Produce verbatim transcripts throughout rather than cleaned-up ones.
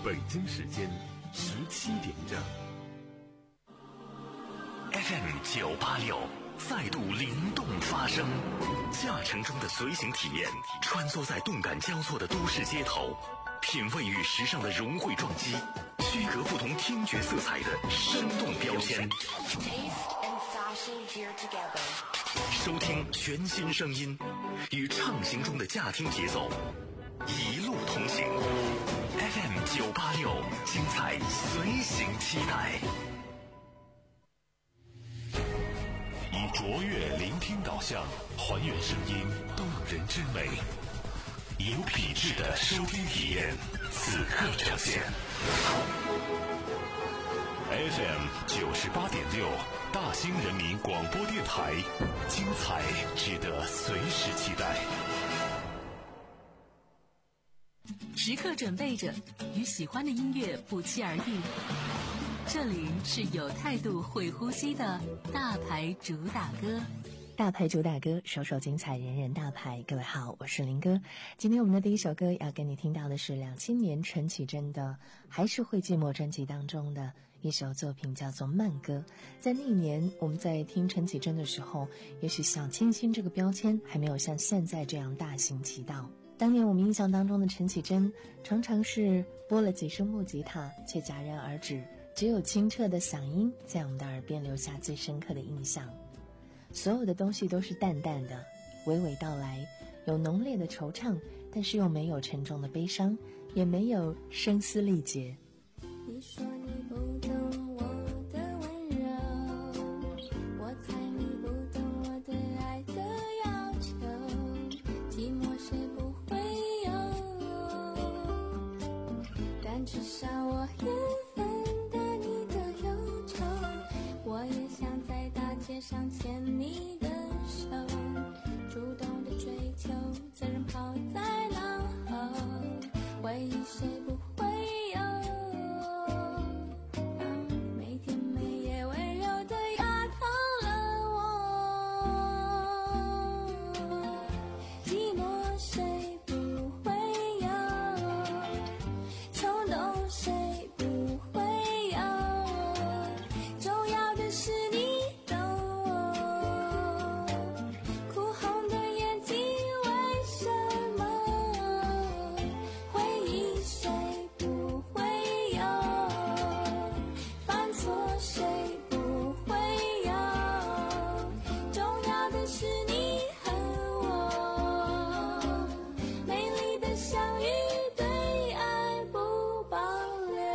北京时间十七点整。 F M 九八六再度灵动发声，驾乘中的随行体验，穿梭在动感交错的都市街头，品味与时尚的融汇撞击，区隔不同听觉色彩的生动标签。收听全新声音，与畅行中的驾听节奏，一路同行。F M 九八六，精彩随行期待。以卓越聆听导向，还原声音动人之美，有品质的收听体验，此刻呈现。F M 九十八点六，大兴人民广播电台，精彩值得随时期待。 时刻准备着，与喜欢的音乐不期而遇。这里是有态度会呼吸的大牌主打歌。 大牌主打歌，首首精彩，人人大牌。各位好，我是林哥。今天我们的第一首歌要跟你听到的是两千年陈绮贞的《还是会寂寞》专辑当中的一首作品，叫做《慢歌》。在那一年我们在听陈绮贞的时候，也许小清新这个标签还没有像现在这样大行其道。当年我们印象当中的陈绮贞常常是拨了几声木吉他，却戛然而止，只有清澈的嗓音在我们的耳边留下最深刻的印象。所有的东西都是淡淡的，娓娓道来，有浓烈的惆怅，但是又没有沉重的悲伤，也没有声嘶力竭。 你说你不懂我的温柔，我猜你不懂我的爱的要求，寂寞谁不会有，但至少我也分得你的忧愁，我也想在大街上牵你的手，主动的追求，责任抛在脑后，回忆谁不会有，每天每夜温柔的压痛了我，寂寞谁不会有，冲动谁不会有，重要的是你懂我，哭红的眼睛为什么，回忆谁不会有，犯错谁不会有，重要的是你和我，美丽的相遇对爱不保留。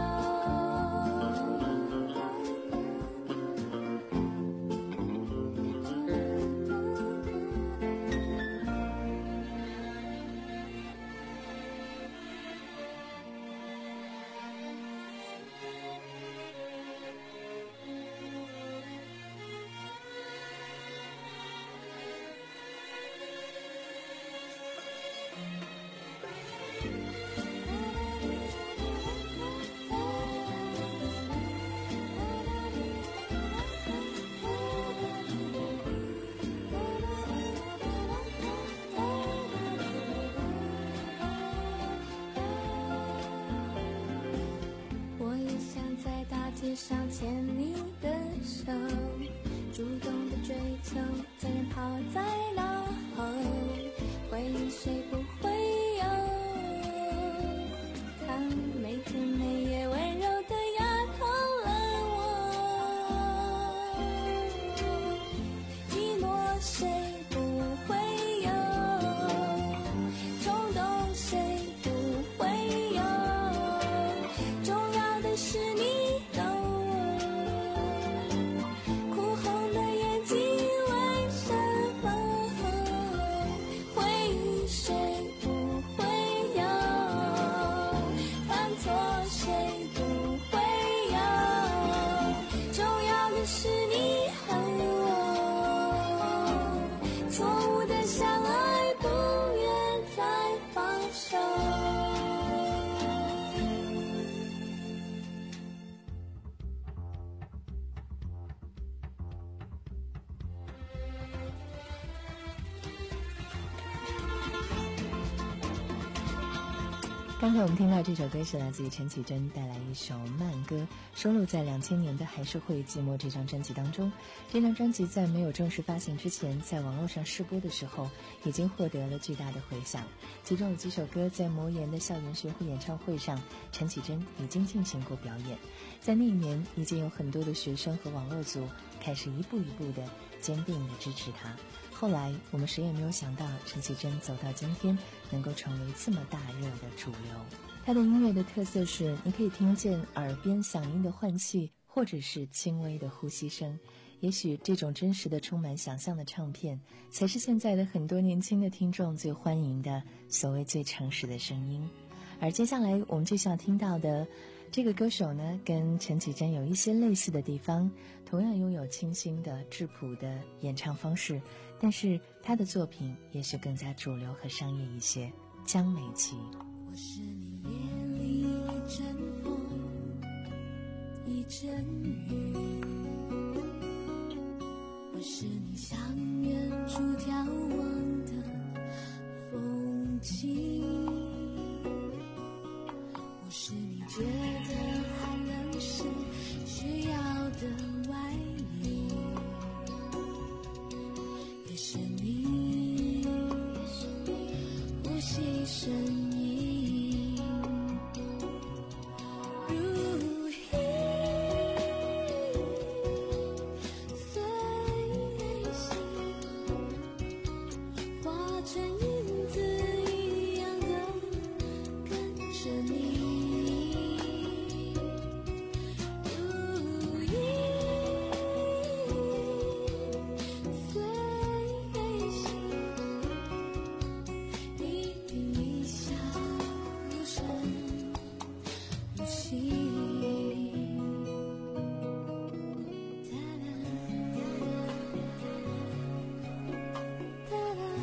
我也想在大街上牵你的手，主动的追求，责任抛在脑后，回忆谁不会有，当每天每夜温柔的压痛了我，寂寞谁不会有，冲动谁不会有，重要的是你懂我，哭红的眼睛为什么，回忆谁不会刚才我们听到这首歌是来自于陈绮贞带来一首慢歌，收录在两千年的《还是会寂寞》这张专辑当中。这张专辑在没有正式发行之前，在网络上试播的时候已经获得了巨大的回响，其中有几首歌在魔岩的校园巡回演唱会上，陈绮贞已经进行过表演。在那一年，已经有很多的学生和网络族开始一步一步的坚定的支持她。后来我们谁也没有想到，陈绮贞走到今天能够成为这么大热的主流。她的音乐的特色是，你可以听见耳边嗓音的换气，或者是轻微的呼吸声。也许这种真实的充满想象的唱片，才是现在的很多年轻的听众最欢迎的所谓最诚实的声音。而接下来我们就想听到的这个歌手呢，跟陈绮贞有一些类似的地方，同样拥有清新的质朴的演唱方式，但是他的作品也许更加主流和商业一些。江美琪， 我是你眼里一阵风，一阵雨，我是你向远处眺望的风景，我是你觉得寒冷时需要的外衣，也是你呼吸声音，如影随形，化成影子一样的跟着你，如影随形，一颦一笑如身如戏。哒啦哒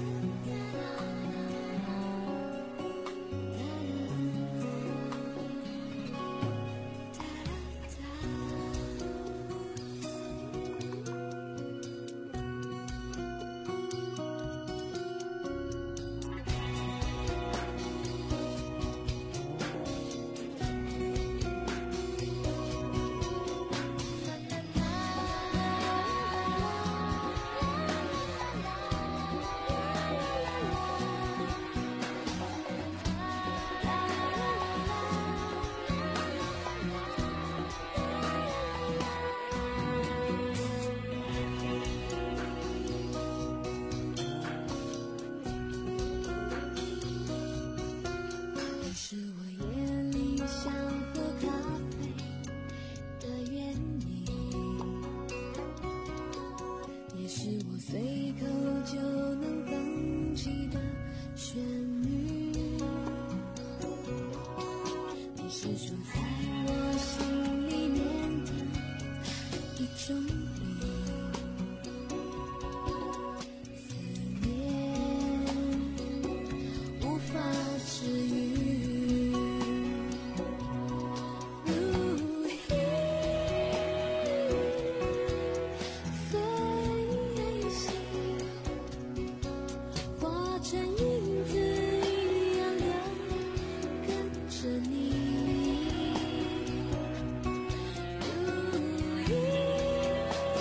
你是我夜里想喝咖啡的原因，也是我随口就能哼起的旋律，你是住在我心里面的一种理，思念无法治愈，如影随形，化成影子一样的跟着你，如影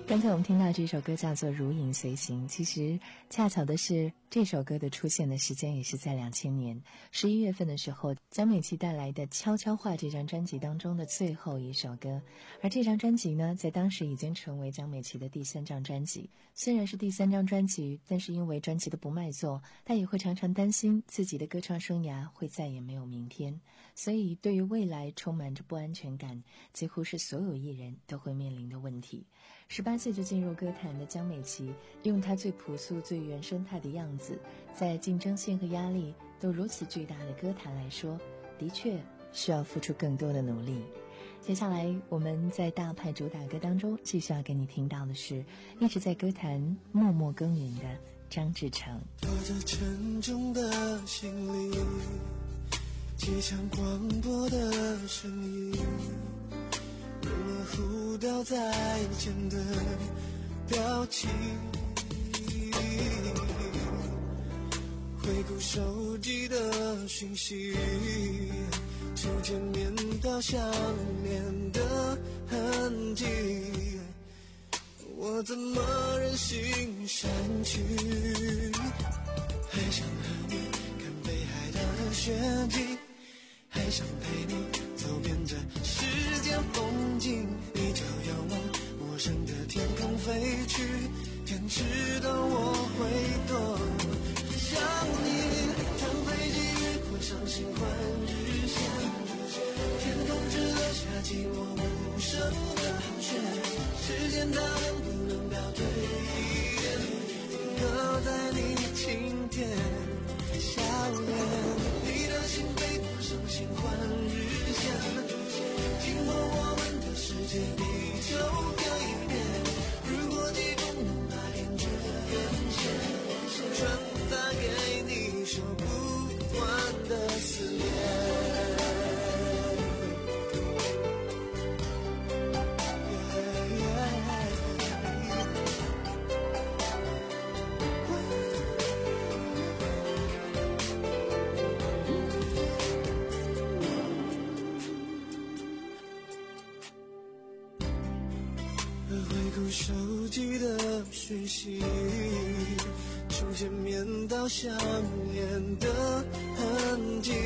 刚才我们听到这首歌叫做《如影随形》，其实恰巧的是这首歌的出现的时间也是在两千年十一月份的时候，江美琪带来的《悄悄话》这张专辑当中的最后一首歌。而这张专辑呢，在当时已经成为江美琪的第三张专辑。虽然是第三张专辑，但是因为专辑的不卖座，她也会常常担心自己的歌唱生涯会再也没有明天，所以对于未来充满着不安全感，几乎是所有艺人都会面临的问题。十八岁就进入歌坛的江美琪，用她最朴素最原生态的样子，在竞争性和压力都如此巨大的歌坛来说，的确需要付出更多的努力。接下来我们在大牌主打歌当中继续要给你听到的是一直在歌坛默默耕耘的张志成。 拖着沉重的行李，机场广播的声音，有了呼叫再见的表情，回顾手机的讯息，初见面到想念的痕迹，我怎么忍心删去？还想和你看北海道的雪景，还想陪你走遍这世间风景，你就要往陌生的天空飞去，天知道我会多想你。谈飞机越过伤心换日线，天空只留下寂寞无声的盘旋，时间它能不能倒退一点，停留在你晴天笑脸，你的心飞过伤心换日线，经过我们的世界地球各一边，如果疾风能把连着连线传达给你，说不完的思念。手机的讯息，从见面到想念的痕迹，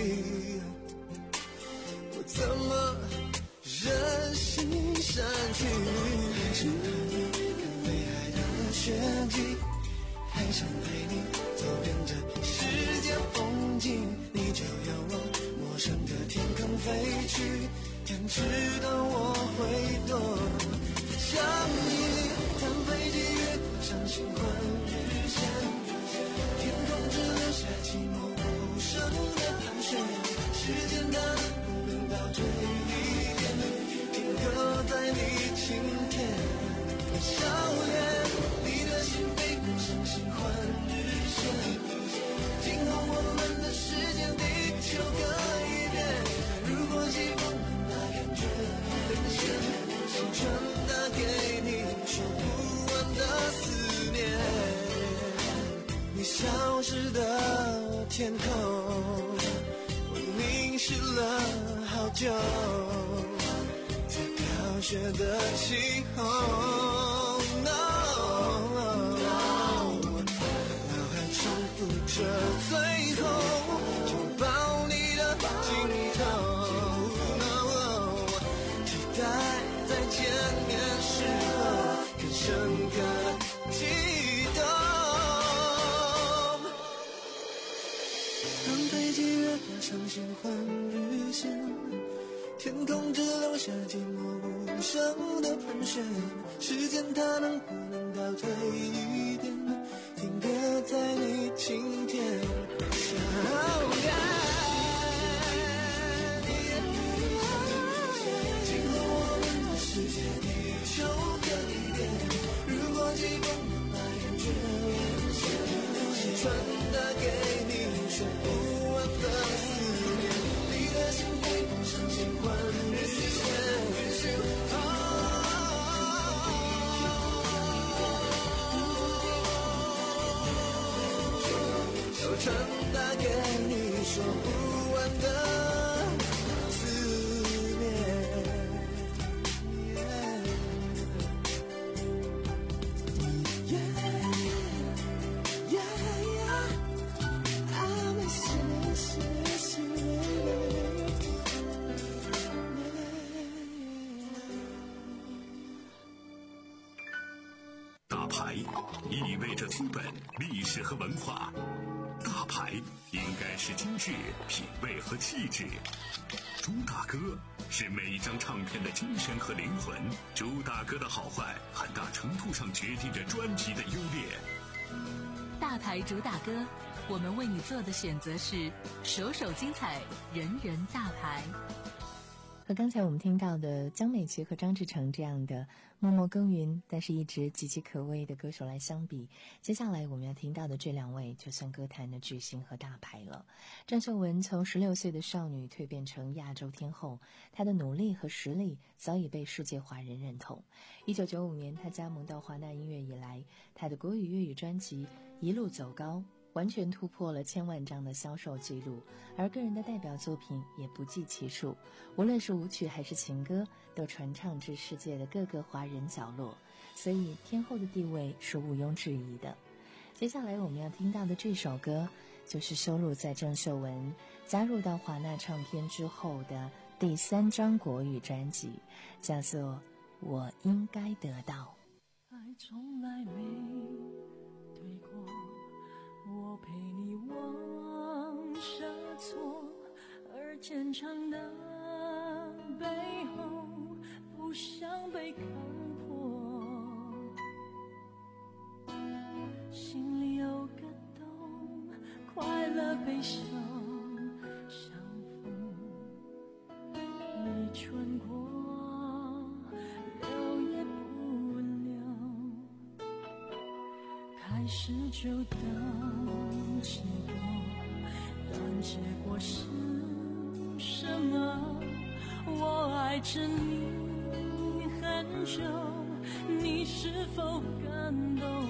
我怎么忍心删去？还想和你看北海道的雪景，还想陪你走遍这世间风景，你就要往陌生的天空飞去，天知道我会多想你。谈飞机越过伤心换日线，天空只留下寂寞无声的盘旋，时间它能不能倒退一点，停留在你晴天笑脸，你的心飞过伤心换日线，今后我们的时间地球各一边，如果疾风能把感觉连线，想传达给你说不完的思念，你消失的天空，我凝视了好久，在飘雪的气候， no, 脑海重复着最后拥抱你的镜头， no, 期待在见面时候更深刻激动，让飞机越过伤心换日线，天空只留下寂寞无声的盘旋，时间它能不能倒退一点，停格在你晴天笑脸，经过我们的世界地球各一边，如果疾风能把感觉连线，传达给你说不完的思念，你的心飞过伤心换日线，要传达给你说不完的思念。 牌意味着资本、历史和文化，大牌应该是精致、品味和气质。朱大哥是每一张唱片的精神和灵魂，朱大哥的好坏很大程度上决定着专辑的优劣。 大牌主打歌，我们为你做的选择是首首精彩，人人大牌。 和刚才我们听到的江美琪和张志成这样的默默耕耘但是一直岌岌可危的歌手来相比，接下来我们要听到的这两位就算歌坛的巨星和大牌了。郑秀文从十六岁的少女蜕变成亚洲天后，她的努力和实力早已被世界华人认同。一九九五年她加盟到华纳音乐以来，她的国语粤语专辑一路走高，完全突破了千万张的销售记录，而个人的代表作品也不计其数，无论是舞曲还是情歌，都传唱至世界的各个华人角落，所以天后的地位是毋庸置疑的。接下来我们要听到的这首歌，就是收录在郑秀文加入到华纳唱片之后的第三张国语专辑，叫做《我应该得到》。 爱从来没对过，我陪你往下错，而坚强的背后不想被看破，心里有个洞，快乐悲伤相逢，已穿过留也不留，开始就当结果，但结果是什么？我爱着你很久，你是否感动？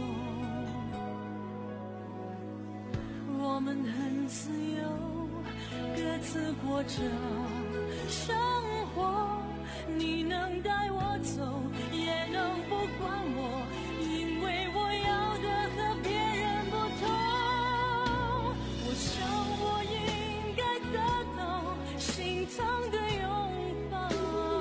我们很自由，各自过着生活，你能带我走，也能不管我，因为我要的和别人不同。我想我应该得到心疼的拥抱，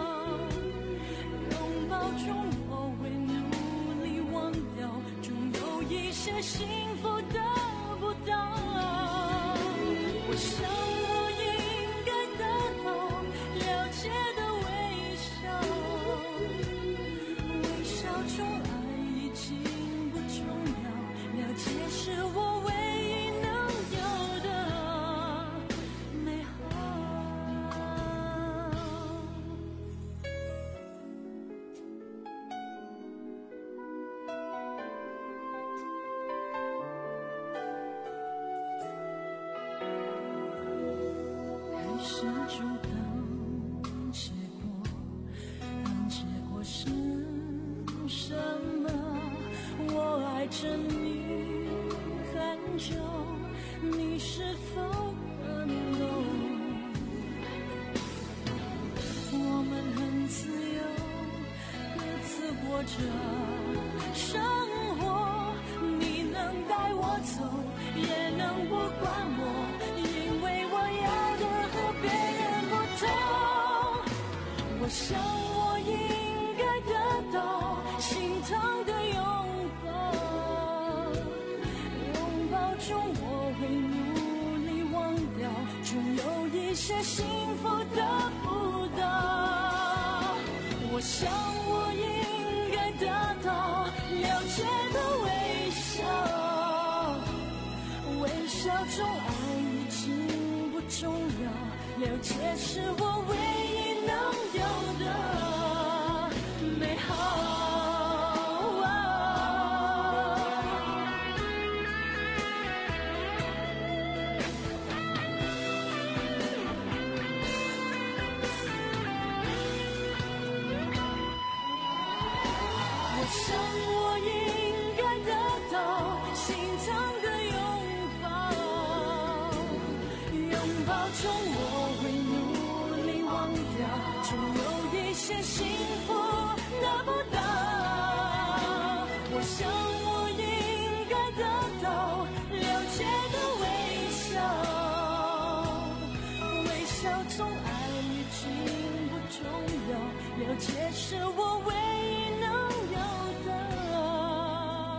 拥抱中我会努力忘掉，总有一些幸福得不到。我想我应该得到了解的微笑，微笑中爱已经不重要，了解是我唯一能有的美好。开始就当结果，但结果是什么？我爱着你很久，你是否感动？我们很自由，各自过着生活，你能带我走，也能不管我，因为我要的和别人不同。我想我应该得到心疼的拥抱，拥抱中我会努力忘掉，总有一些幸福得不到。我想我应该得到了解的微笑，微笑中爱已经不重要，了解是我唯一能有的美好。我想我应该得到心疼的拥抱，拥抱中我会努力忘掉，总有一些幸福得不到。我想我应该得到了解的微笑，微笑中爱已经不重要，了解是我唯一能有的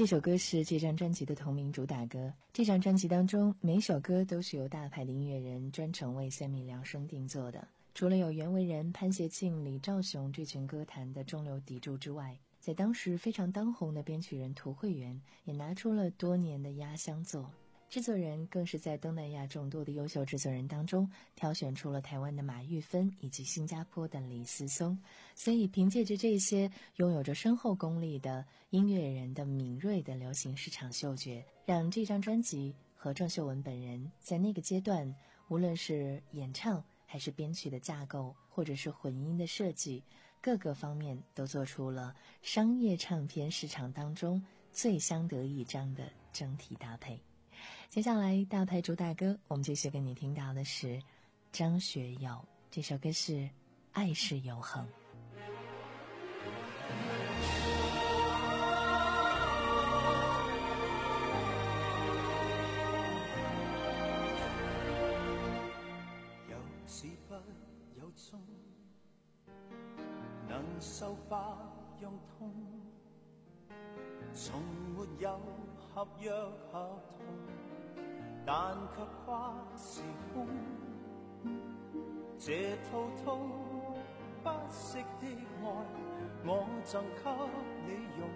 这首歌是这张专辑的同名主打歌。这张专辑当中，每首歌都是由大牌的音乐人专程为三米量身定做的。除了有袁惟仁、潘协庆、李兆雄这群歌坛的中流砥柱之外，在当时非常当红的编曲人涂慧源也拿出了多年的压箱作。制作人更是在东南亚众多的优秀制作人当中挑选出了台湾的马玉芬以及新加坡的李思松，所以凭借着这些拥有着深厚功力的音乐人的敏锐的流行市场嗅觉，让这张专辑和郑秀文本人在那个阶段，无论是演唱还是编曲的架构，或者是混音的设计，各个方面都做出了商业唱片市场当中最相得益彰的整体搭配。接下来大牌主打歌，我们继续跟你听到的是张学友，这首歌是《爱是永恒》。 有始不有終，能受百樣痛，從沒有合約合同，但卻跨時空。這滔滔不息的愛，我贈給你用。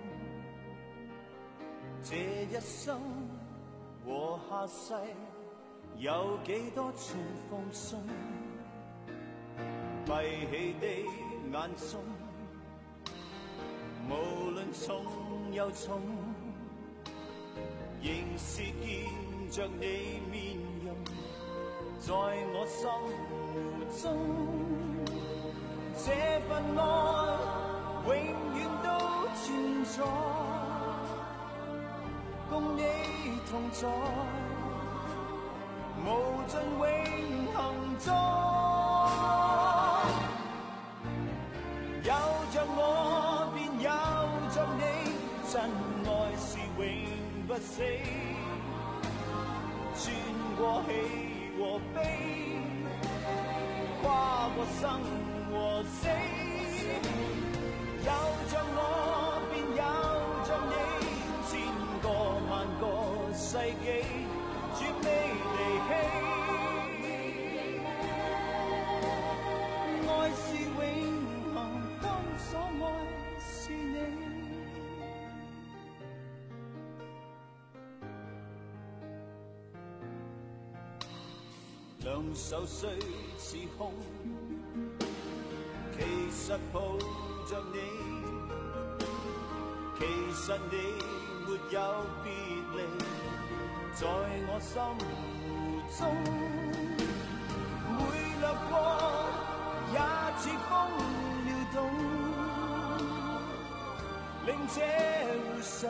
這一生和下世，有幾多次放鬆？閉起的眼中，無論重又重，仍是見着你面容，在我心湖中，這份愛永遠都存在，共你同在，無盡永恆中。有着我便有着你，真愛是永不死，穿過喜和悲，跨過生和死。有着我便有着你，千個萬個世紀，絕未離棄。愛是永恆，當所愛是你。兩手雖似空，其實抱着你，其實你沒有別離，在我心湖中，每掠過也似風撩動，令這湖上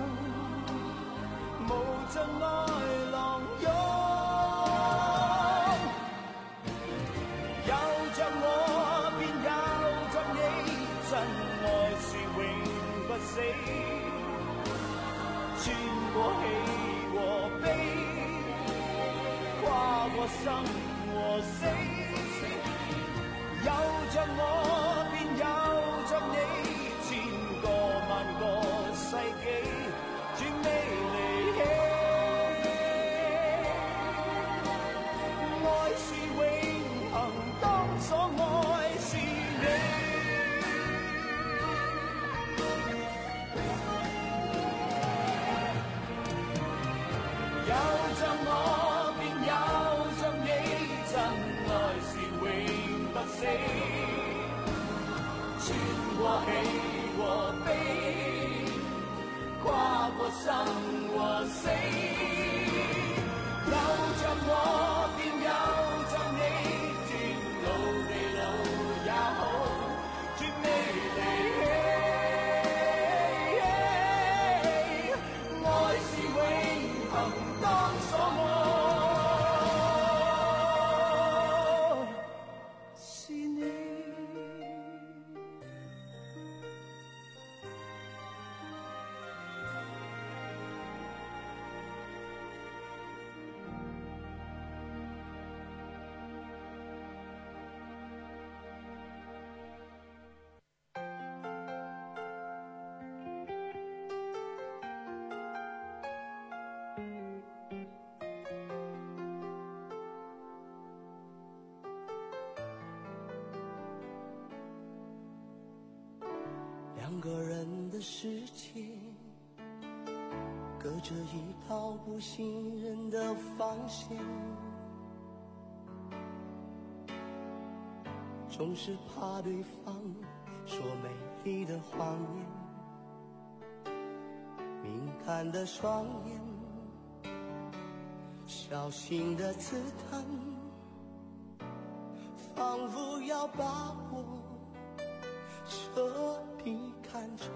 無盡愛浪湧。有着我便有着你，真愛是永不死，穿過喜和悲，跨過生和死。有着我便有着你，千個萬個世紀，絕未離棄。愛是永恆，當所愛是你。有着我便有着你，真愛是永不死，穿過喜和悲，跨過生和死。有着我便有着你，天老地老也好，絕未離棄。愛是永恆，當所愛是你。 两个人的世界，隔着一道不信任的防线，总是怕对方说美丽的谎言，敏感的双眼，小心的刺探，仿佛要把我彻底看穿。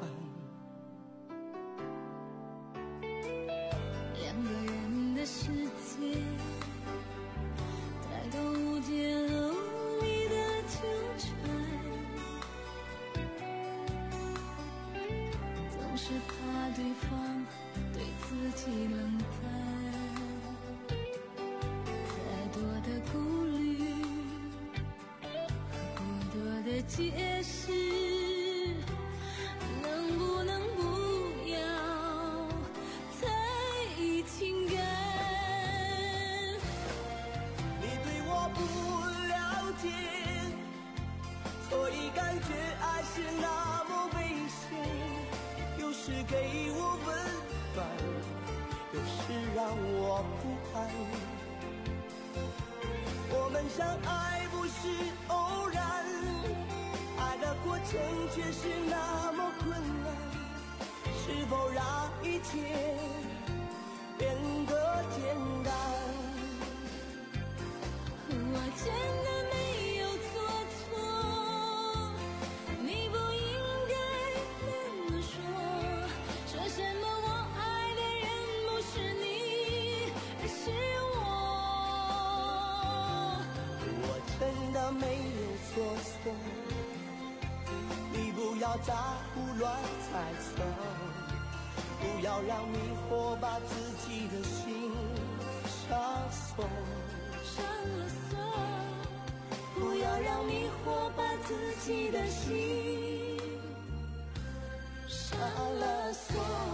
两个人的世界，太多无解和无力的纠缠，总是怕对方对自己冷淡，太多的顾虑和过多的解释，能不能不要在意情感？ 你对我不了解，所以感觉爱是那么危险，有时给我温暖，有时让我不安。我们相爱不是偶然，爱的过程却是那么困难，是否让一切变得简单？ 我真的没有做错，你不应该那么说，说什么我爱的人不是你，而是我。 我真的没有做错，你不要再胡乱猜测，不要让迷惑把自己的心上锁， 上了锁，不要让迷惑把自己的心上了锁。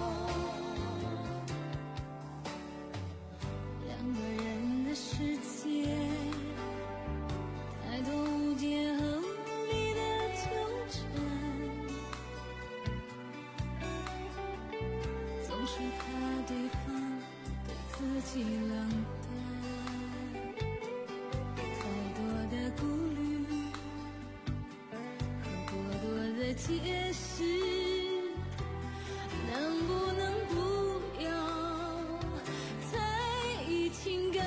两个人的世界，太多无解和无力的纠缠，总是怕对方对自己冷淡，太多的顾虑和过多的解释，能不能不要在意情感？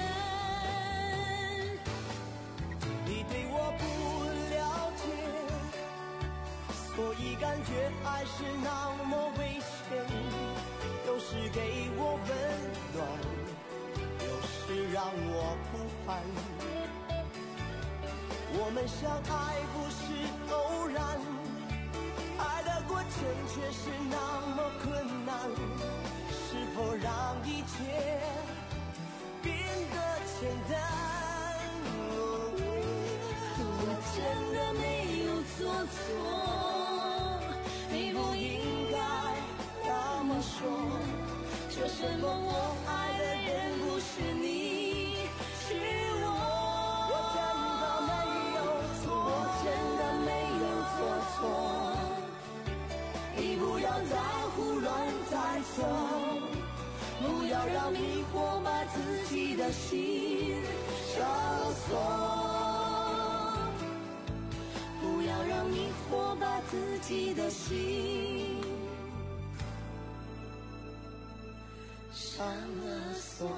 你对我不了解，所以感觉爱是那么危险，有时给我温暖，有时让我不安。我们相爱不是偶然，爱的过程却是那么困难，是否让一切变得简单？ 我真的没有做错，你不应该那么说，说什么我爱的人不是你，是我。 我真的没有错， 我真的没有做错，你不要再胡乱猜测，不要让迷惑把自己的心上了锁。不要让迷惑把自己的心上了锁。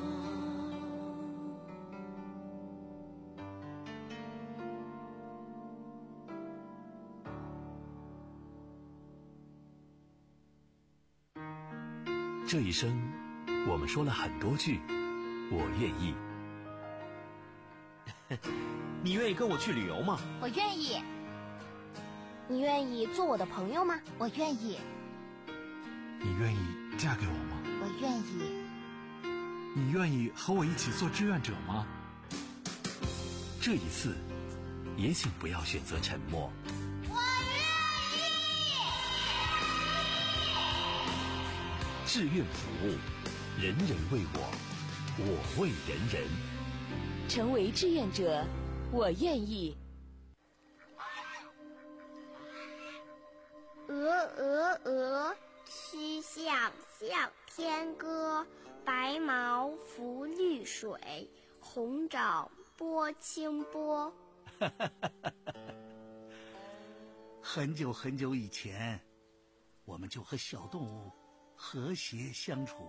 这一生，我们说了很多句我愿意。 你愿意跟我去旅游吗？ 我愿意。你愿意做我的朋友吗？我愿意。 你愿意嫁给我吗？ 我愿意。 你愿意和我一起做志愿者吗？ 这一次，也请不要选择沉默。 我愿意。 志愿服务，人人为我，我为人人。 成为志愿者，我愿意。 鹅鹅鹅，曲项向天歌。白毛浮绿水，红掌拨清波。 很久很久以前，我们就和小动物和谐相处。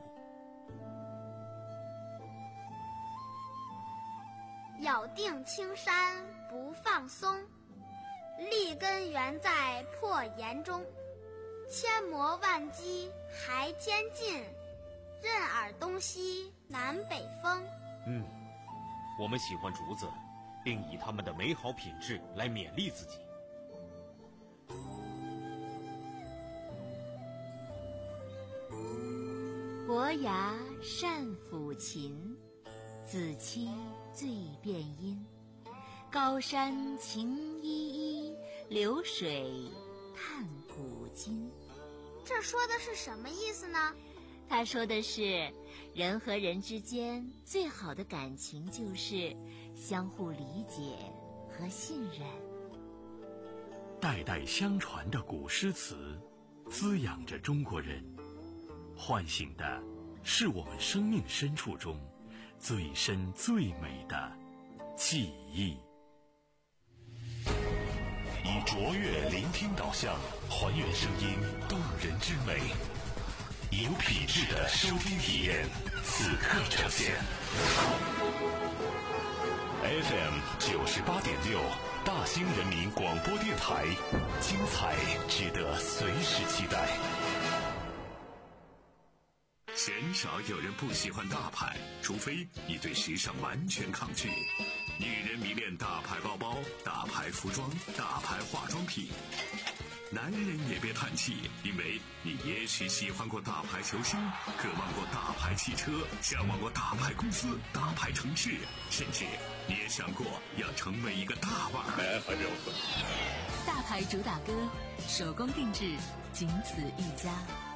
咬定青山不放松，立根原在破岩中。千磨万击还天进，任尔东西南北风。 嗯，我们喜欢竹子，并以它们的美好品质来勉励自己。 伯牙善抚琴，子期最辨音。高山晴依依，流水探古今。 这说的是什么意思呢？ 他说的是，人和人之间最好的感情就是相互理解和信任。 代代相传的古诗词，滋养着中国人，唤醒的是我们生命深处中最深最美的记忆。以卓越聆听导向，还原声音动人之美，有品质的收听体验，此刻呈现。F M 九十八点六，大兴人民广播电台，精彩值得随时期待。鲜少有人不喜欢大牌，除非你对时尚完全抗拒。女人迷恋大牌包包、大牌服装、大牌化妆品。男人也别叹气，因为你也许喜欢过大牌球星，渴望过大牌汽车，向往过大牌公司、大牌城市，甚至你也想过要成为一个大腕儿。 大牌主打歌，手工定制，仅此一家。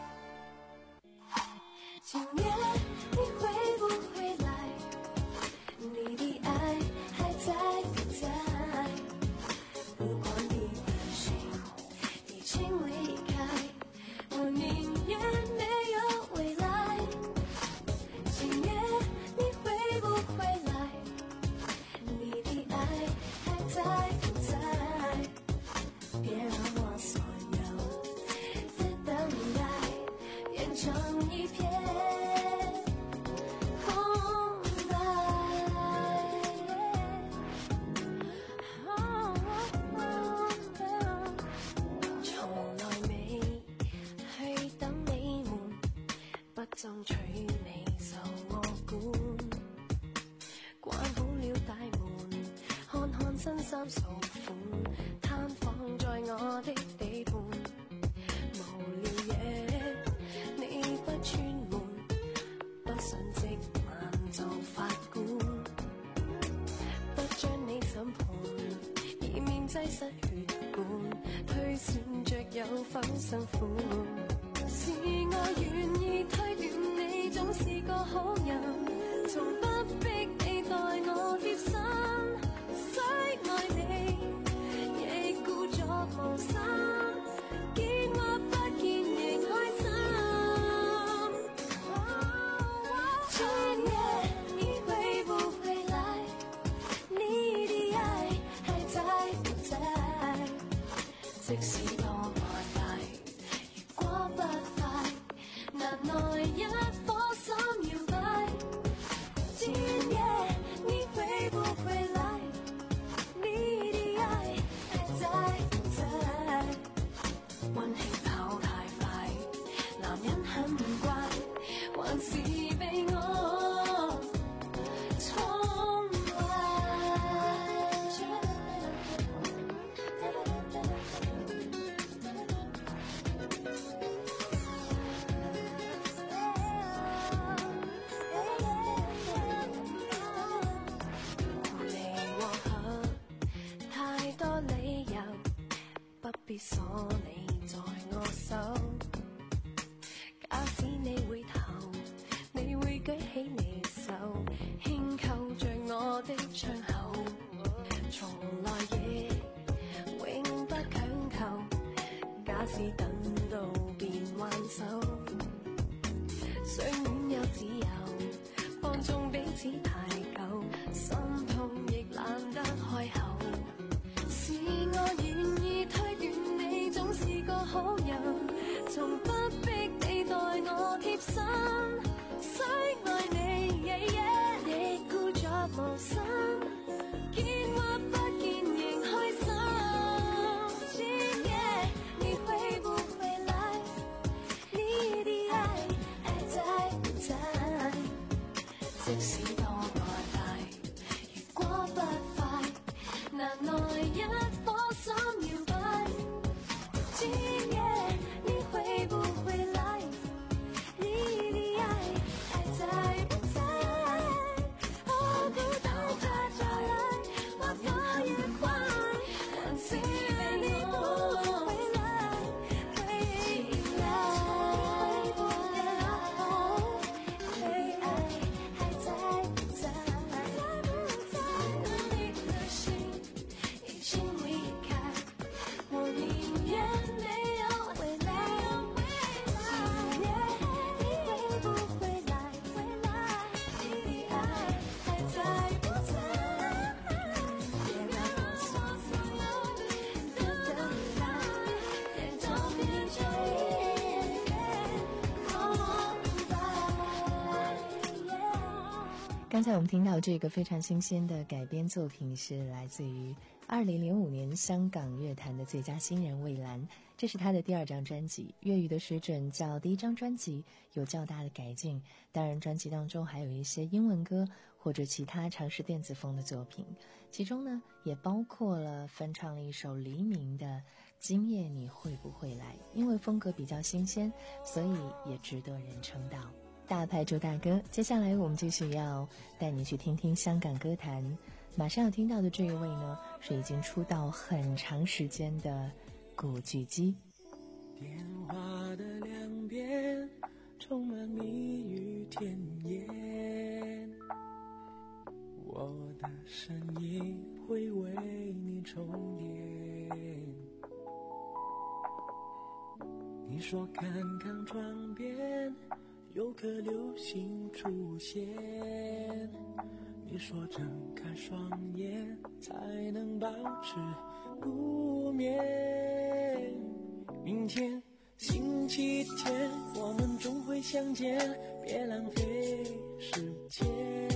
今夜你会不会来？你的爱还在不在？不管你的心已经离开，我宁愿没有未来。今夜你会不会来？你的爱还在不在？别让我所有的等待变成一片爭取你受我管，關好了大門，看看新衫數款，攤放在我的地盤。無聊嘢你不串門，不想即晚做法官，不將你審判，以免擠塞血管，推算着有否辛苦。是我願意推斷你總是個好人，從不逼你待我貼身，雖愛你亦故作無心，見或不見仍開心。今夜你會不會來？你的愛還在不在？即使多愛戴過不快，難耐一顆心搖擺。今夜你會不會來？你的愛還在不在？溫馨跑太快，男人很怪，還是被我寵壞。不必鎖你在我手，假使你回頭，你會舉起你手，輕扣着我的窗口，從來也永不強求，假使等想擁有自由，放縱彼此太久，心痛亦懶得開口。是我願意推斷你總是個好友，從不逼你待我貼身，想愛你，yeah, yeah, 亦故作無心，見或不見仍開心。Yeah, 你會不會來？你的愛還在不在？即使多麼大，如果不快，難耐一顆心搖擺。Yeah, 你會不會來？你的愛還在不在？哦，不到它就來，或多也快，還是你不會來？回來，會不會來？對愛還在不在？你的心已經離開，我寧願沒有未來。你會不會來？你的愛還在不在？別讓我所有的等待變成你就一空白。 刚才我们听到这个非常新鲜的改编作品，是来自于二零零五年香港乐坛的最佳新人蔚蓝，这是他的第二张专辑，粤语的水准较第一张专辑有较大的改进。当然，专辑当中还有一些英文歌或者其他尝试电子风的作品，其中呢也包括了翻唱了一首黎明的《今夜你会不会来》，因为风格比较新鲜，所以也值得人称道。大牌主打歌，接下来我们继续要带你去听听香港歌坛。马上要听到的这一位呢，是已经出道很长时间的古巨基。 电话的两边充满蜜语甜言，我的声音会为你充电。你说看看窗边有颗流星出现，你说睁开双眼才能保持不眠。明天星期天我们终会相见，别浪费时间。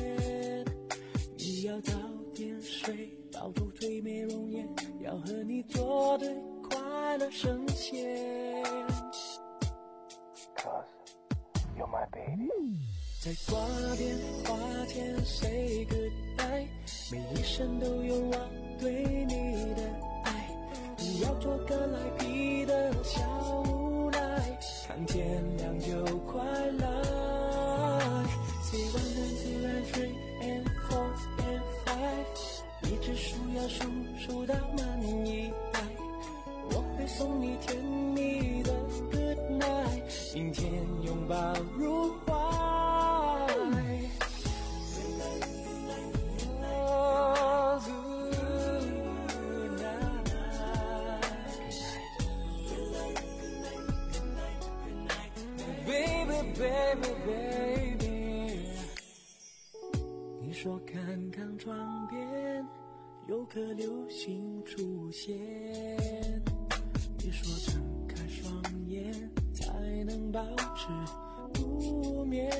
你要早点睡，保住最美容颜，要和你作对，快乐神仙。You're my baby。 在挂电话前 say goodbye， 每一声都有我对你的爱。你要做个赖皮的小无赖，看天亮就快来。 Say one and two and three and four and five， 一直数要数数到满一百，我会送你甜蜜的 good night， 明天拥抱入怀。Baby, baby， 你说看看窗边有颗流星出现，你说睁开双眼才能保持不眠。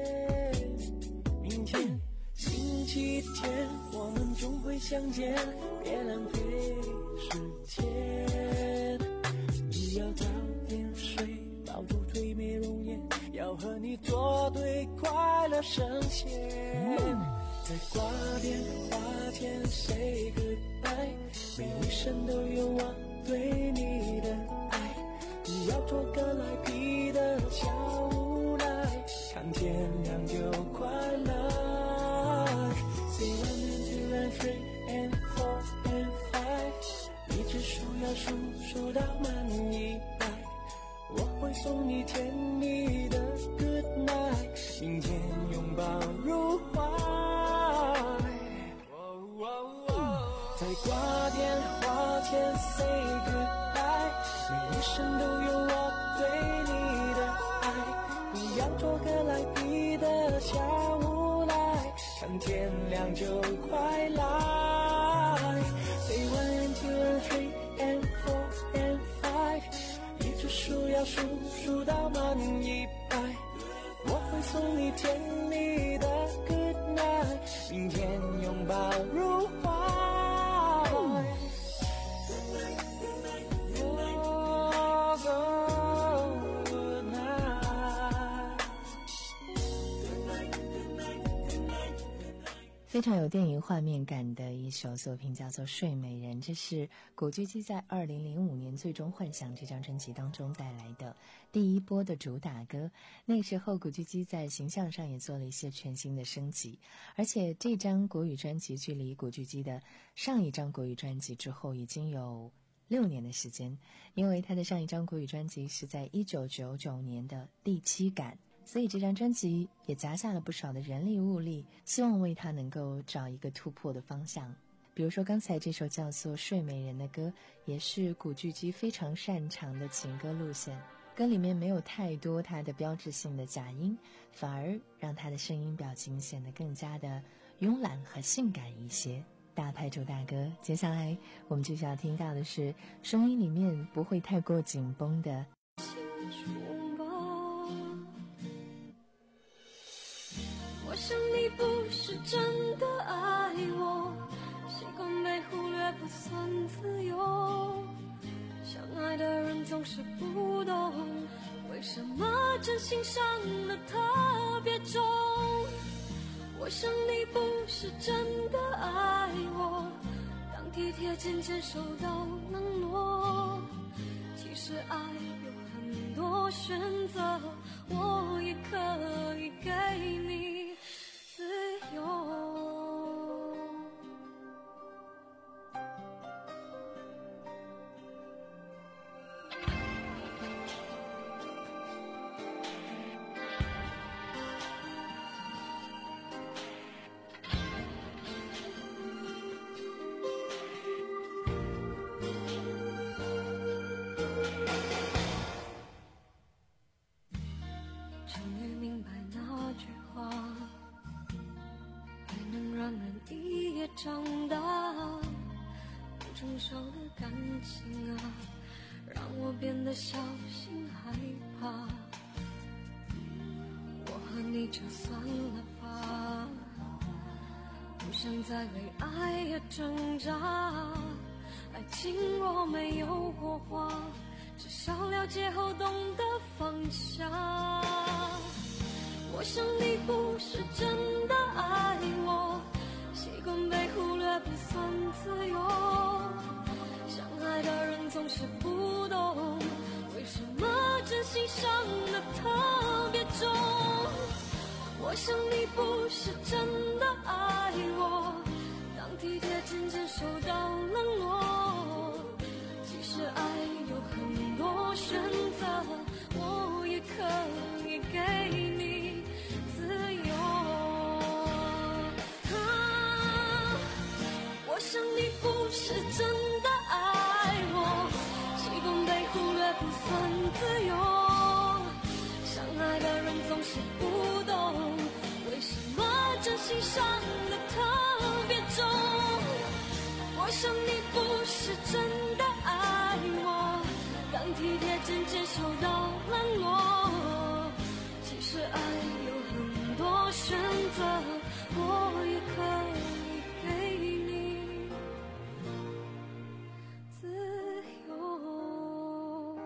明天星期天我们终会相见，别浪费时间。你要早点睡，保住最美容颜，要和你作对，快乐神仙。在挂电话前 say goodbye， 每一声都有我对你的爱。你要做个赖皮的小无赖，看天亮就快来。Say one and two and three and four and five， 一直数要数数到满一百，我会送你甜蜜的 good night， 明天拥抱入怀。在挂电话前 say goodbye， 每一声都有我对你的爱。你要做个赖非常有电影画面感的一首作品，叫做《睡美人》，这是古巨基在二零零五年《最终幻想》这张专辑当中带来的第一波的主打歌。那时候古巨基在形象上也做了一些全新的升级，而且这张国语专辑距离古巨基的上一张国语专辑之后已经有六年的时间，因为他的上一张国语专辑是在一九九九年的《第七感》，所以这张专辑也砸下了不少的人力物力，希望为他能够找一个突破的方向。比如说刚才这首叫做《睡美人》的歌，也是古巨基非常擅长的情歌路线，歌里面没有太多他的标志性的假音，反而让他的声音表情显得更加的慵懒和性感一些。大牌主打歌，接下来我们就要听到的是声音里面不会太过紧绷的我想你不是真的爱我，习惯被忽略不算自由，相爱的人总是不懂，为什么真心伤得特别重。我想你不是真的爱我，当体贴渐渐受到冷落，其实爱有很多选择，我也可以给你自由。终于明白那句话，爱能让人一夜长大，不成熟的感情啊，让我变得小心害怕。我和你就算了吧，不想再为爱而挣扎，爱情若没有火花，至少了解后懂得放下。我想你不是真的爱我，习惯被忽略不算自由，相爱的人总是不懂，为什么真心伤得特别重。我想你不是真的爱我，当体贴渐渐受到冷落，其实爱有很多选择，我也可以给你自由。啊，我想你不是真的爱我，习惯被忽略不算自由，相爱的人总是不懂，为什么真心伤得特别重。我想你不是真的爱我，当体贴渐渐受到冷落，其实爱有很多选择，我也可以给你自由。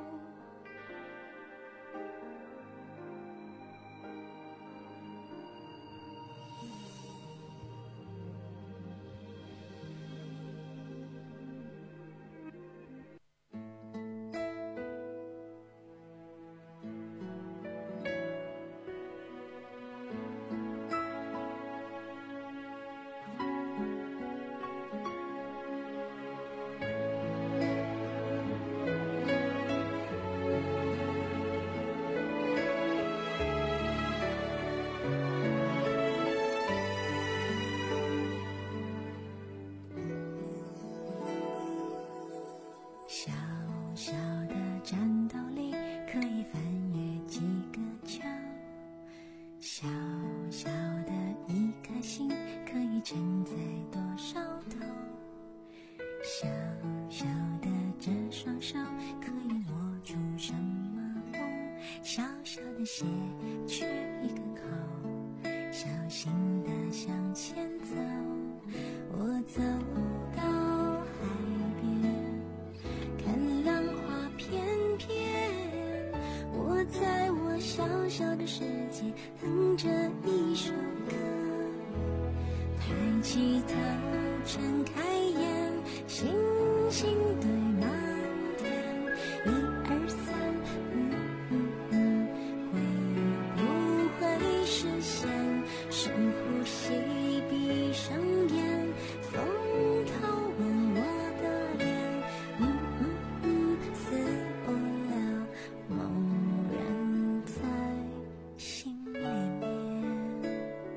小小的战斗力可以翻越几个墙，小小的一颗心可以承载多少痛，小小的这双手可以握住什么梦，小小的鞋缺一个扣，小心地向前走，我走到海边，看浪花翩翩，我在我小小的世界哼着一首歌， 抬起头，睁开眼，星星堆满天，一二三，嗯嗯嗯，会不会实现？深呼吸，闭上眼，风头吻我的脸，嗯嗯嗯，似无聊，猛然在心里面。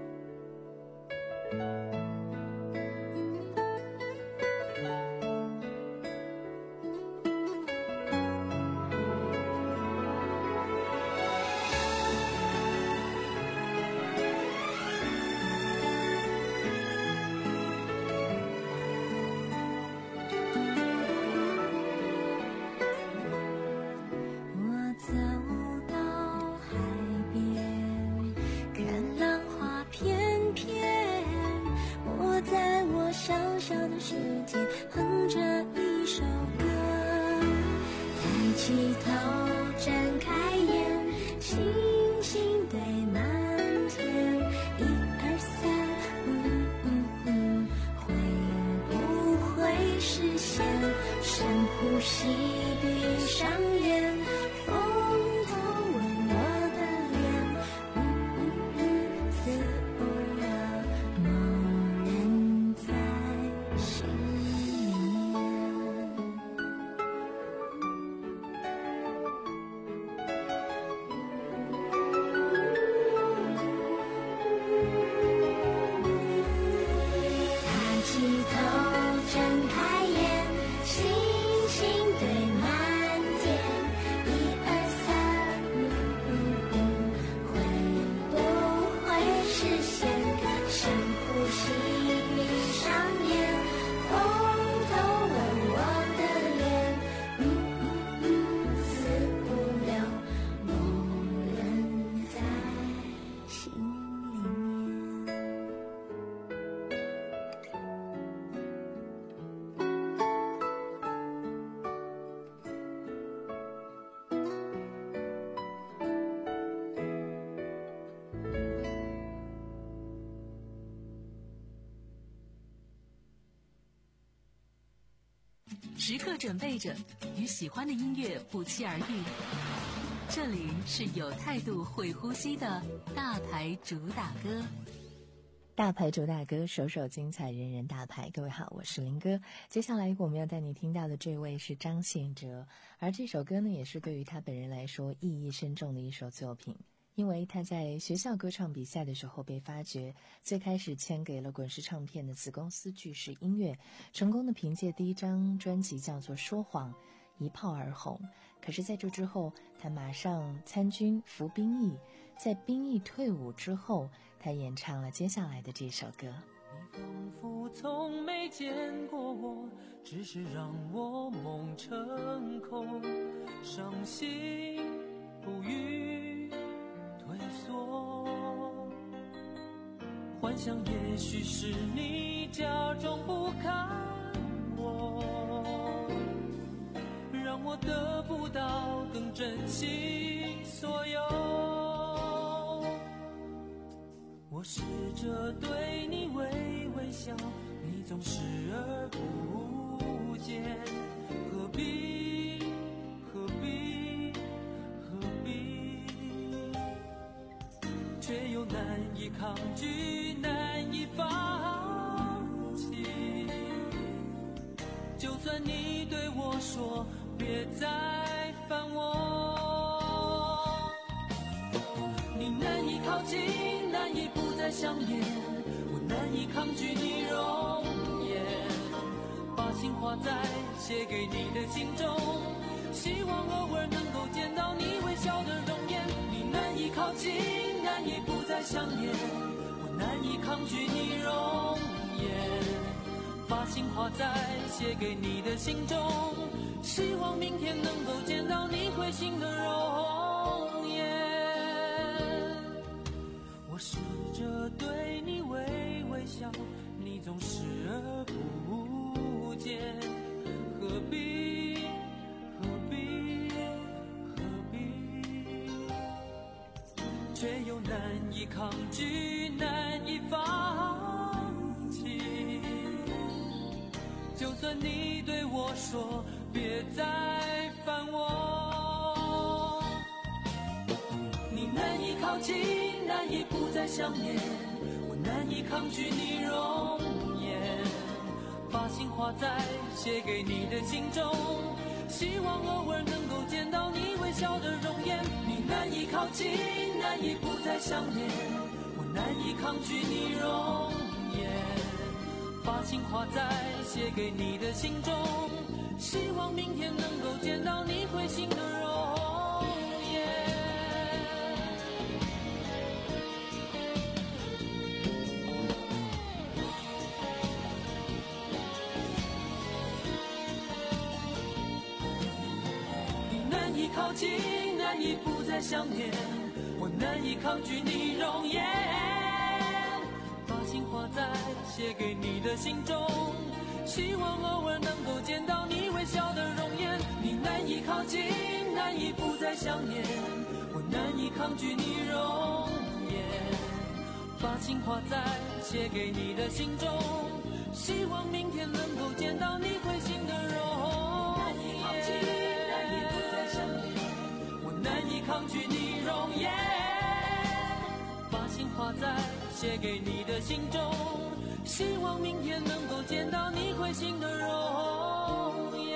我走到海边，看浪花翩翩，我在我小小的世界哼着一首歌，抬起头，睁开眼，星星堆满天，一二三，嗯嗯嗯，会不会实现？深呼吸，闭上眼，风头吻我的脸，嗯嗯嗯，似无聊，猛然在心里面。抬起头，睁开眼，星星堆满天，一二三，嗯嗯嗯，会不会实现？深呼吸，闭上眼，风头吻我的脸，嗯嗯嗯，似无聊，猛然在心里面。 时刻准备着与喜欢的音乐不期而遇。这里是有态度会呼吸的大牌主打歌。 大牌主打歌，首首精彩，人人大牌。各位好，我是林哥。接下来我们要带你听到的这位是张信哲，而这首歌呢，也是对于他本人来说意义深重的一首作品。因为他在学校歌唱比赛的时候被发掘，最开始签给了滚石唱片的子公司巨石音乐，成功的凭借第一张专辑叫做《说谎》一炮而红。可是在这之后，他马上参军服兵役，在兵役退伍之后，他演唱了接下来的这首歌。 你仿佛从没见过我，只是让我梦成空，伤心不语退缩，幻想也许是你假装不看我，让我得不到更珍惜所有。我试着对你微微笑，你总视而不见，何必何必何必，却又难以抗拒，难以放弃。就算你对我说别再烦我，你难以靠近，难以不再想念，我难以抗拒你容颜，把心画在写给你的信中，希望偶尔能够见到你微笑的容颜。你难以靠近，难以不再想念，我难以抗拒你容颜，把心画在写给你的信中，希望明天能够见到你会心的容颜。我试着对你微微笑，你总视而不见，何必何必何必，却又难以抗拒，难以放算你对我说别再烦我，你难以靠近，难以不再想念，我难以抗拒你容颜，把心画在写给你的信中，希望偶尔能够见到你微笑的容颜。你难以靠近，难以不再想念，我难以抗拒你容颜，把心画在写给你的信中，希望明天能够见到你会心的容颜。你难以靠近，难以不再想念，我难以抗拒你容颜，把心画在写给你的信中，希望偶尔能够见到你微笑的容颜。你难以靠近，难以不再想念，我难以抗拒你容颜，把心画在写给你的信中，希望明天能够见到你会心的容颜。难以靠近，难以不再想念，我难以抗拒你容颜，把心画在写给你的信中，希望明天能够见到你会心的容颜。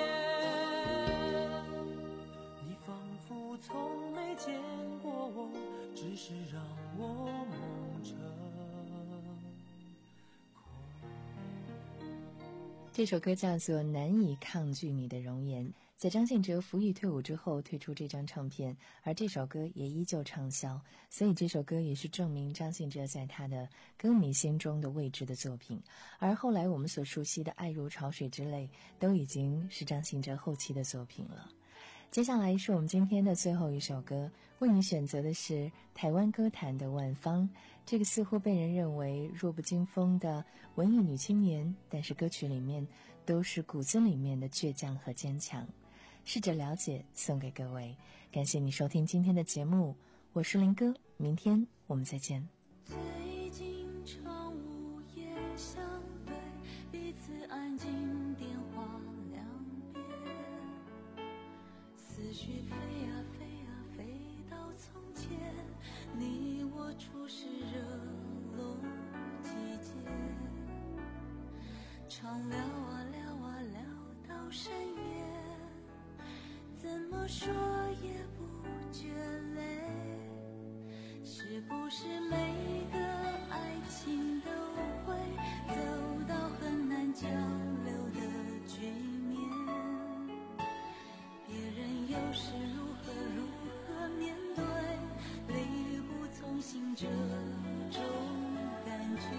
你仿佛从没见过我，只是让我梦成这首歌叫做《难以抗拒你的容颜》，在张信哲服役退伍之后推出这张唱片，而这首歌也依旧畅销，所以这首歌也是证明张信哲在他的歌迷心中的位置的作品。而后来我们所熟悉的《爱如潮水》之类，都已经是张信哲后期的作品了。接下来是我们今天的最后一首歌，为你选择的是台湾歌坛的万芳，这个似乎被人认为弱不禁风的文艺女青年，但是歌曲里面都是骨子里面的倔强和坚强。试着了解，送给各位。感谢你收听今天的节目，我是林哥，明天我们再见。 最近常午夜相对，彼此安静电话两边，思绪飞啊飞啊飞到从前，你我初识热络季节，常聊啊聊啊聊到深夜，怎么说也不觉累，是不是每个爱情都会走到很难交流的局面，别人又是如何如何面对，力不从心这种感觉，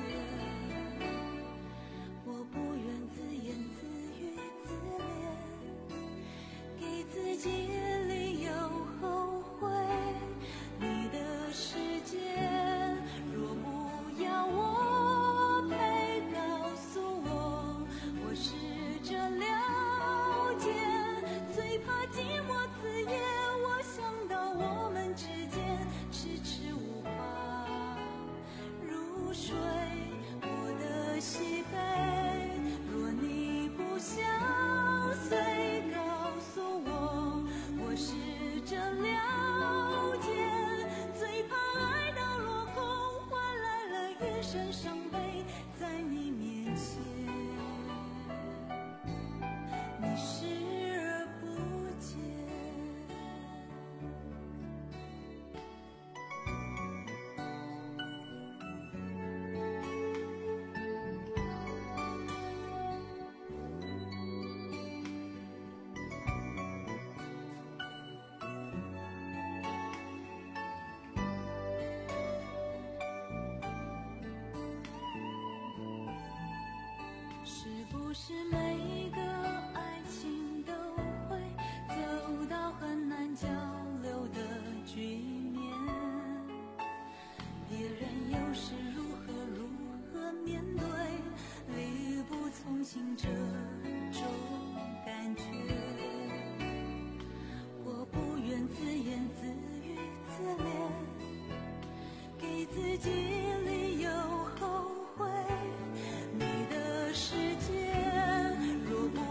我不愿自言自语自怜，给自己理由后悔，你的世界若不要我陪，告诉我，我试着了解，最怕寂寞子夜，我想到我们之间迟迟无法入睡，我的喜悲，若你不相随，告诉我，我试着了解，最怕爱到落空，换来了一身伤悲，在你面前你视而不见。是不是每个爱情都会走到很难交流的局面，别人又是如何如何面对，力不从心这种感觉，我不愿自言自语自怜，给自己理由后悔，你的世界若不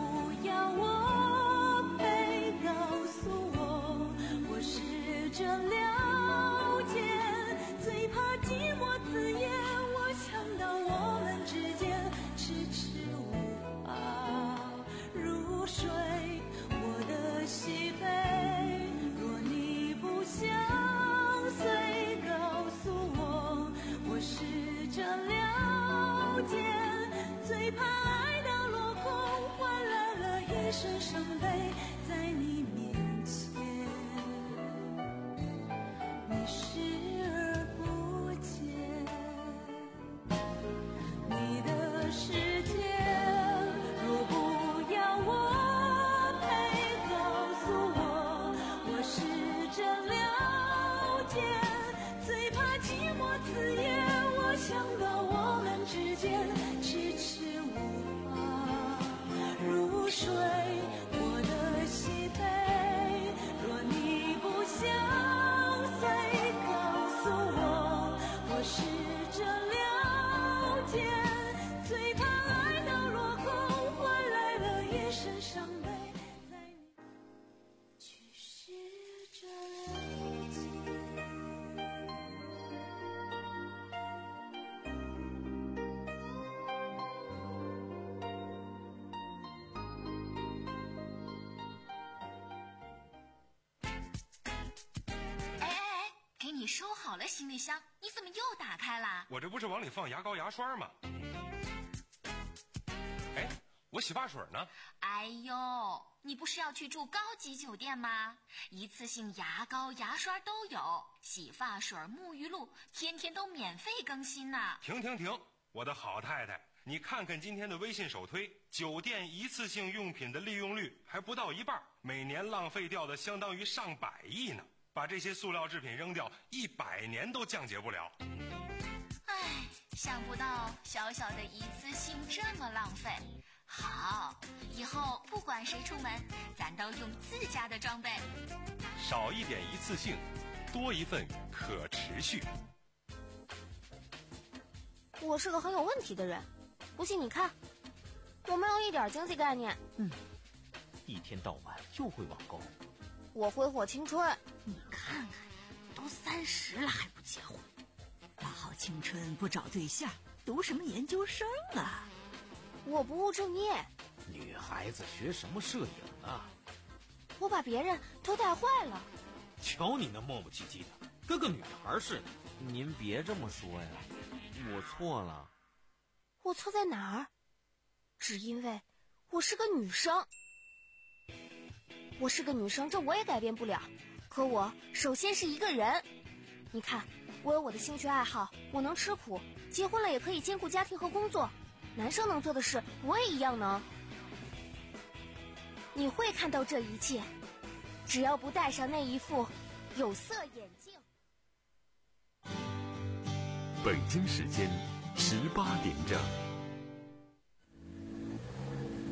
好了行李箱，你怎么又打开了？ 我这不是往里放牙膏牙刷吗？哎，我洗发水呢？ 哎呦，你不是要去住高级酒店吗？一次性牙膏牙刷都有，洗发水沐浴露天天都免费更新呢。 停停停，我的好太太，你看看今天的微信首推，酒店一次性用品的利用率还不到一半，每年浪费掉的相当于上百亿呢。把这些塑料制品扔掉，一百年都降解不了。 唉，想不到小小的一次性这么浪费。好，以后不管谁出门，咱都用自家的装备。 少一点一次性，多一份可持续。 我是个很有问题的人，不信你看，我没有一点经济概念。 嗯，一天到晚就会网购。 我挥霍青春。 你看看，都三十了还不结婚，大好青春不找对象，读什么研究生啊？ 我不务正业。 女孩子学什么摄影啊？ 我把别人都带坏了。 瞧你那磨磨唧唧的，跟个女孩似的。 您别这么说呀，我错了。 我错在哪儿？只因为我是个女生。我是个女生，这我也改变不了。可我首先是一个人。你看，我有我的兴趣爱好，我能吃苦，结婚了也可以兼顾家庭和工作。男生能做的事，我也一样能。你会看到这一切，只要不戴上那一副有色眼镜。 北京时间十八点整。